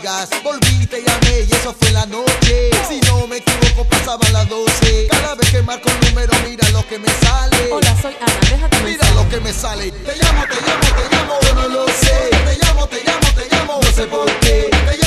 digas. Volví, te llamé y eso fue en la noche. Si no me equivoco pasaban las 12. Cada vez que marco un número mira lo que me sale. Hola, soy Ana, déjate Mira lo que me sale. Te llamo, yo no lo sé. Te llamo, no sé por qué.